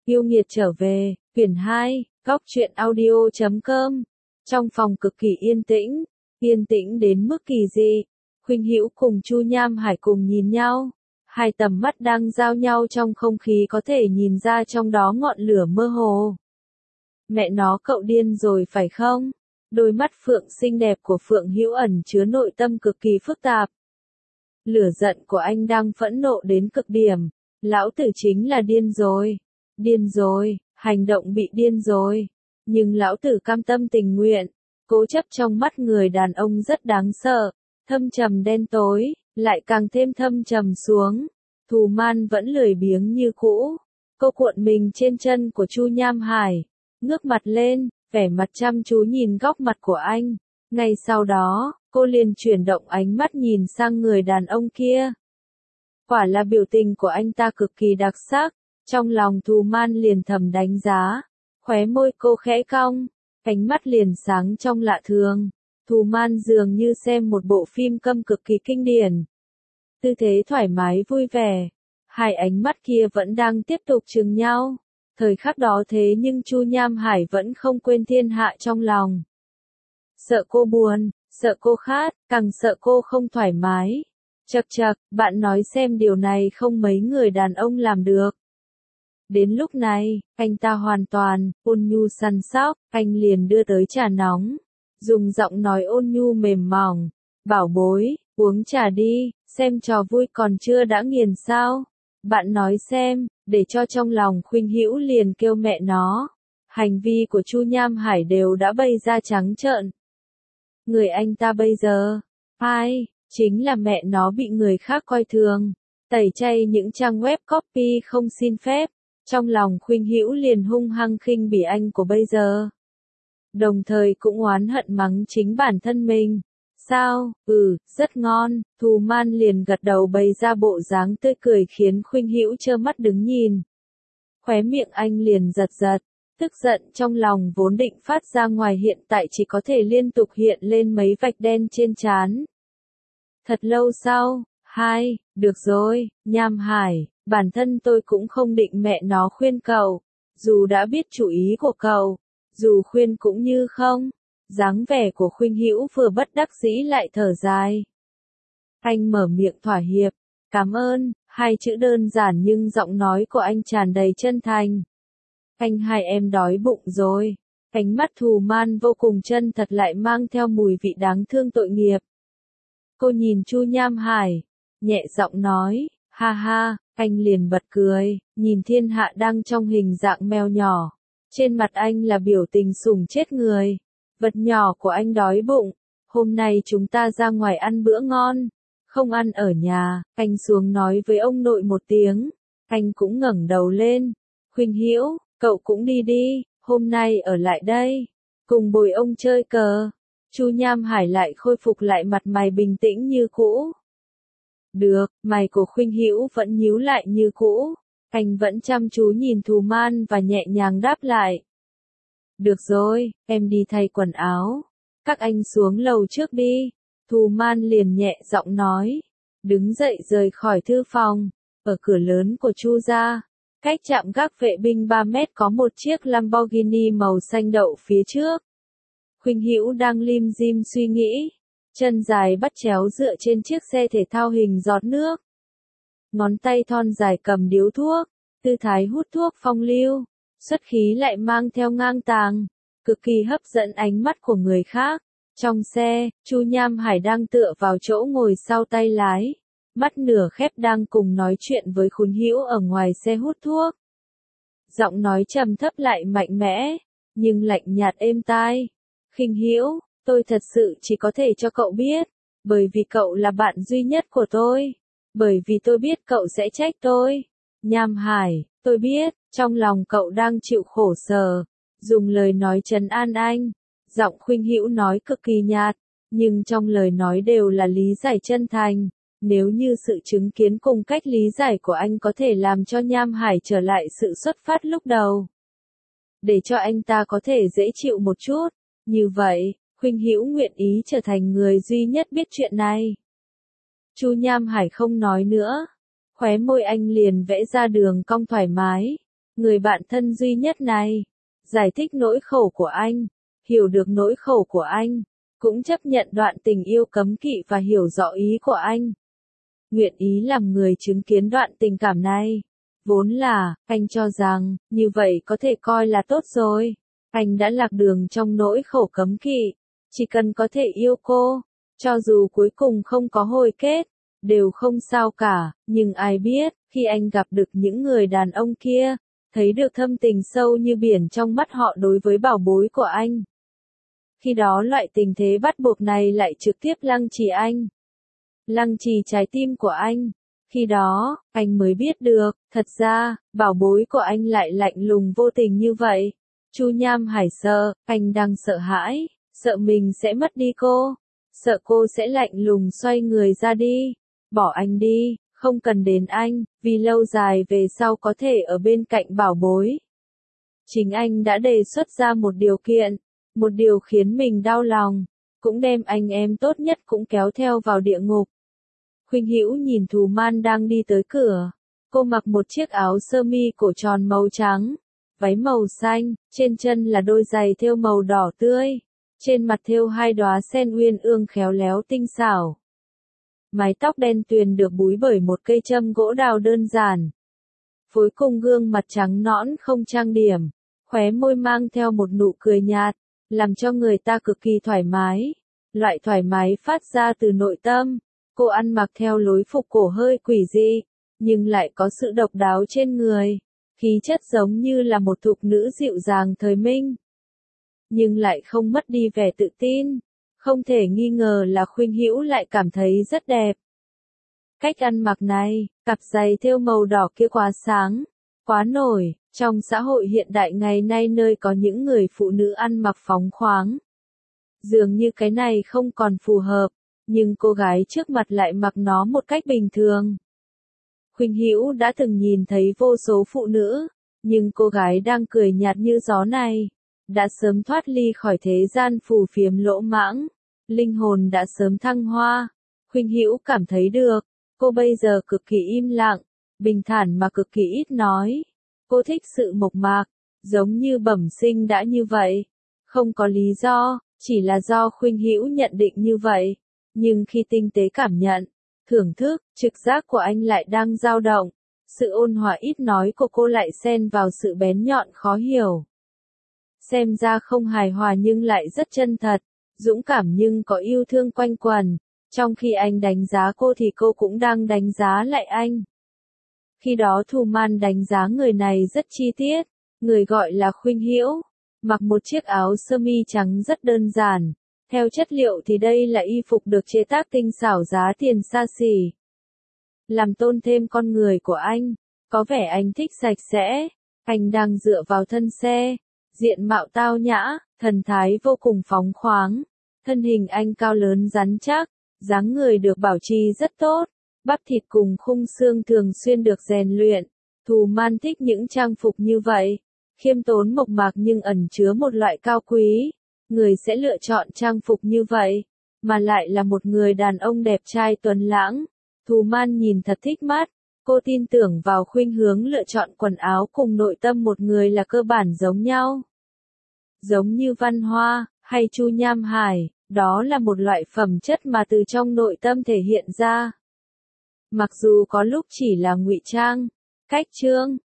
Yêu nghiệt trở về, quyển 2, góc truyện audio.com. Trong phòng cực kỳ yên tĩnh đến mức kỳ dị. Khuynh Hữu cùng Chu Nham Hải cùng nhìn nhau, hai tầm mắt đang giao nhau trong không khí có thể nhìn ra trong đó ngọn lửa mơ hồ. Mẹ nó, cậu điên rồi phải không? Đôi mắt Phượng xinh đẹp của Phượng Hữu ẩn chứa nội tâm cực kỳ phức tạp. Lửa giận của anh đang phẫn nộ đến cực điểm. Lão tử chính là điên rồi, hành động bị điên rồi. Nhưng lão tử cam tâm tình nguyện, cố chấp trong mắt người đàn ông rất đáng sợ, thâm trầm đen tối, lại càng thêm thâm trầm xuống. Thù Man vẫn lười biếng như cũ, cô cuộn mình trên chân của Chu Nham Hải, ngước mặt lên, vẻ mặt chăm chú nhìn góc mặt của anh. Ngay sau đó, cô liền chuyển động ánh mắt nhìn sang người đàn ông kia. Quả là biểu tình của anh ta cực kỳ đặc sắc, trong lòng Thù Man liền thầm đánh giá, khóe môi cô khẽ cong, ánh mắt liền sáng trong lạ thường. Thù Man dường như xem một bộ phim câm cực kỳ kinh điển. Tư thế thoải mái vui vẻ, hai ánh mắt kia vẫn đang tiếp tục chừng nhau. Thời khắc đó thế nhưng Chu Nham Hải vẫn không quên thiên hạ trong lòng. Sợ cô buồn, sợ cô khát, càng sợ cô không thoải mái. Chậc chậc, bạn nói xem điều này không mấy người đàn ông làm được. Đến lúc này, anh ta hoàn toàn ôn nhu săn sóc, anh liền đưa tới trà nóng, dùng giọng nói ôn nhu mềm mỏng, bảo bối, uống trà đi, xem trò vui còn chưa đã nghiền sao. Bạn nói xem, để cho trong lòng Khuynh Hữu liền kêu mẹ nó. Hành vi của Chu Nham Hải đều đã bày ra trắng trợn. Người anh ta bây giờ, ai, chính là mẹ nó bị người khác coi thường, tẩy chay những trang web copy không xin phép. Trong lòng Khuynh Hữu liền hung hăng khinh bỉ anh của bây giờ. Đồng thời cũng oán hận mắng chính bản thân mình. Sao, rất ngon, Thù Man liền gật đầu bày ra bộ dáng tươi cười khiến Khuynh Hữu trơ mắt đứng nhìn. Khóe miệng anh liền giật giật, tức giận trong lòng vốn định phát ra ngoài hiện tại chỉ có thể liên tục hiện lên mấy vạch đen trên trán. Thật lâu sau, được rồi, Nham Hải, bản thân tôi cũng không định mẹ nó khuyên cậu, dù đã biết chủ ý của cậu, dù khuyên cũng như không. Dáng vẻ của Khuynh Hữu vừa bất đắc dĩ lại thở dài. Anh mở miệng thỏa hiệp, cảm ơn, hai chữ đơn giản nhưng giọng nói của anh tràn đầy chân thành. Anh hai em đói bụng rồi. Ánh mắt Thù Man vô cùng chân thật lại mang theo mùi vị đáng thương tội nghiệp. Cô nhìn Chu Nham Hải, nhẹ giọng nói, ha ha, anh liền bật cười, nhìn thiên hạ đang trong hình dạng mèo nhỏ. Trên mặt anh là biểu tình sủng chết người. Vật nhỏ của anh đói bụng, hôm nay chúng ta ra ngoài ăn bữa ngon, không ăn ở nhà. Anh xuống nói với ông nội một tiếng, anh cũng ngẩng đầu lên. Khuynh Hữu, cậu cũng đi đi, hôm nay ở lại đây, cùng bồi ông chơi cờ. Chu Nham Hải lại khôi phục lại mặt mày bình tĩnh như cũ. Được, mày của Khuynh Hữu vẫn nhíu lại như cũ, anh vẫn chăm chú nhìn Thù Man và nhẹ nhàng đáp lại. Được rồi, em đi thay quần áo. Các anh xuống lầu trước đi. Thù Man liền nhẹ giọng nói. Đứng dậy rời khỏi thư phòng. Ở cửa lớn của Chu gia, cách trạm gác vệ binh 3 mét có một chiếc Lamborghini màu xanh đậu phía trước. Khuynh Hữu đang lim dim suy nghĩ. Chân dài bắt chéo dựa trên chiếc xe thể thao hình giọt nước. Ngón tay thon dài cầm điếu thuốc. Tư thái hút thuốc phong lưu. Xuất khí lại mang theo ngang tàng, cực kỳ hấp dẫn ánh mắt của người khác. Trong xe, Chu Nham Hải đang tựa vào chỗ ngồi sau tay lái, mắt nửa khép đang cùng nói chuyện với Khuynh Hữu ở ngoài xe hút thuốc. Giọng nói trầm thấp lại mạnh mẽ, nhưng lạnh nhạt êm tai. Khuynh Hữu, tôi thật sự chỉ có thể cho cậu biết, bởi vì cậu là bạn duy nhất của tôi, bởi vì tôi biết cậu sẽ trách tôi. Nham Hải, tôi biết, trong lòng cậu đang chịu khổ sở. Dùng lời nói trấn an anh. Giọng Khuynh Hữu nói cực kỳ nhạt, nhưng trong lời nói đều là lý giải chân thành. Nếu như sự chứng kiến cùng cách lý giải của anh có thể làm cho Nham Hải trở lại sự xuất phát lúc đầu, để cho anh ta có thể dễ chịu một chút, như vậy, Khuynh Hữu nguyện ý trở thành người duy nhất biết chuyện này. Chu Nham Hải không nói nữa. Khóe môi anh liền vẽ ra đường cong thoải mái, người bạn thân duy nhất này, giải thích nỗi khổ của anh, hiểu được nỗi khổ của anh, cũng chấp nhận đoạn tình yêu cấm kỵ và hiểu rõ ý của anh. Nguyện ý làm người chứng kiến đoạn tình cảm này. Vốn là, anh cho rằng, như vậy có thể coi là tốt rồi. Anh đã lạc đường trong nỗi khổ cấm kỵ. Chỉ cần có thể yêu cô, cho dù cuối cùng không có hồi kết, đều không sao cả. Nhưng ai biết, khi anh gặp được những người đàn ông kia, thấy được thâm tình sâu như biển trong mắt họ đối với bảo bối của anh. Khi đó loại tình thế bắt buộc này lại trực tiếp lăng trì anh. Lăng trì trái tim của anh. Khi đó, anh mới biết được, thật ra, bảo bối của anh lại lạnh lùng vô tình như vậy. Chu Nham Hải sợ, anh đang sợ hãi, sợ mình sẽ mất đi cô, sợ cô sẽ lạnh lùng xoay người ra đi, bỏ anh đi, không cần đến anh, vì lâu dài về sau có thể ở bên cạnh bảo bối. Chính anh đã đề xuất ra một điều kiện, một điều khiến mình đau lòng, cũng đem anh em tốt nhất cũng kéo theo vào địa ngục. Khuynh Hữu nhìn Thù Man đang đi tới cửa. Cô mặc một chiếc áo sơ mi cổ tròn màu trắng, váy màu xanh, trên chân là đôi giày thêu màu đỏ tươi, trên mặt thêu hai đóa sen uyên ương khéo léo tinh xảo. Mái tóc đen tuyền được búi bởi một cây châm gỗ đào đơn giản. Phối cùng gương mặt trắng nõn không trang điểm, khóe môi mang theo một nụ cười nhạt, làm cho người ta cực kỳ thoải mái. Loại thoải mái phát ra từ nội tâm. Cô ăn mặc theo lối phục cổ hơi quỷ dị, nhưng lại có sự độc đáo trên người, khí chất giống như là một thục nữ dịu dàng thời minh. Nhưng lại không mất đi vẻ tự tin, không thể nghi ngờ là Khuynh Hữu lại cảm thấy rất đẹp. Cách ăn mặc này, cặp giày thêu màu đỏ kia quá sáng, quá nổi, trong xã hội hiện đại ngày nay nơi có những người phụ nữ ăn mặc phóng khoáng. Dường như cái này không còn phù hợp. Nhưng cô gái trước mặt lại mặc nó một cách bình thường. Khuynh Hữu đã từng nhìn thấy vô số phụ nữ, nhưng cô gái đang cười nhạt như gió này, đã sớm thoát ly khỏi thế gian phù phiếm lỗ mãng, linh hồn đã sớm thăng hoa. Khuynh Hữu cảm thấy được, cô bây giờ cực kỳ im lặng, bình thản mà cực kỳ ít nói. Cô thích sự mộc mạc, giống như bẩm sinh đã như vậy. Không có lý do, chỉ là do Khuynh Hữu nhận định như vậy. Nhưng khi tinh tế cảm nhận, thưởng thức, trực giác của anh lại đang dao động, sự ôn hòa ít nói của cô lại xen vào sự bén nhọn khó hiểu. Xem ra không hài hòa nhưng lại rất chân thật, dũng cảm nhưng có yêu thương quanh quẩn, trong khi anh đánh giá cô thì cô cũng đang đánh giá lại anh. Khi đó Thù Man đánh giá người này rất chi tiết, người gọi là Khuynh Hữu, mặc một chiếc áo sơ mi trắng rất đơn giản. Theo chất liệu thì đây là y phục được chế tác tinh xảo giá tiền xa xỉ. Làm tôn thêm con người của anh, có vẻ anh thích sạch sẽ, anh đang dựa vào thân xe, diện mạo tao nhã, thần thái vô cùng phóng khoáng, thân hình anh cao lớn rắn chắc, dáng người được bảo trì rất tốt, bắp thịt cùng khung xương thường xuyên được rèn luyện. Thù Man thích những trang phục như vậy, khiêm tốn mộc mạc nhưng ẩn chứa một loại cao quý. Người sẽ lựa chọn trang phục như vậy, mà lại là một người đàn ông đẹp trai tuấn lãng. Thù Man nhìn thật thích mắt, cô tin tưởng vào khuynh hướng lựa chọn quần áo cùng nội tâm một người là cơ bản giống nhau. Giống như Văn Hoa, hay Chu Nham Hải, đó là một loại phẩm chất mà từ trong nội tâm thể hiện ra. Mặc dù có lúc chỉ là ngụy trang, cách trương,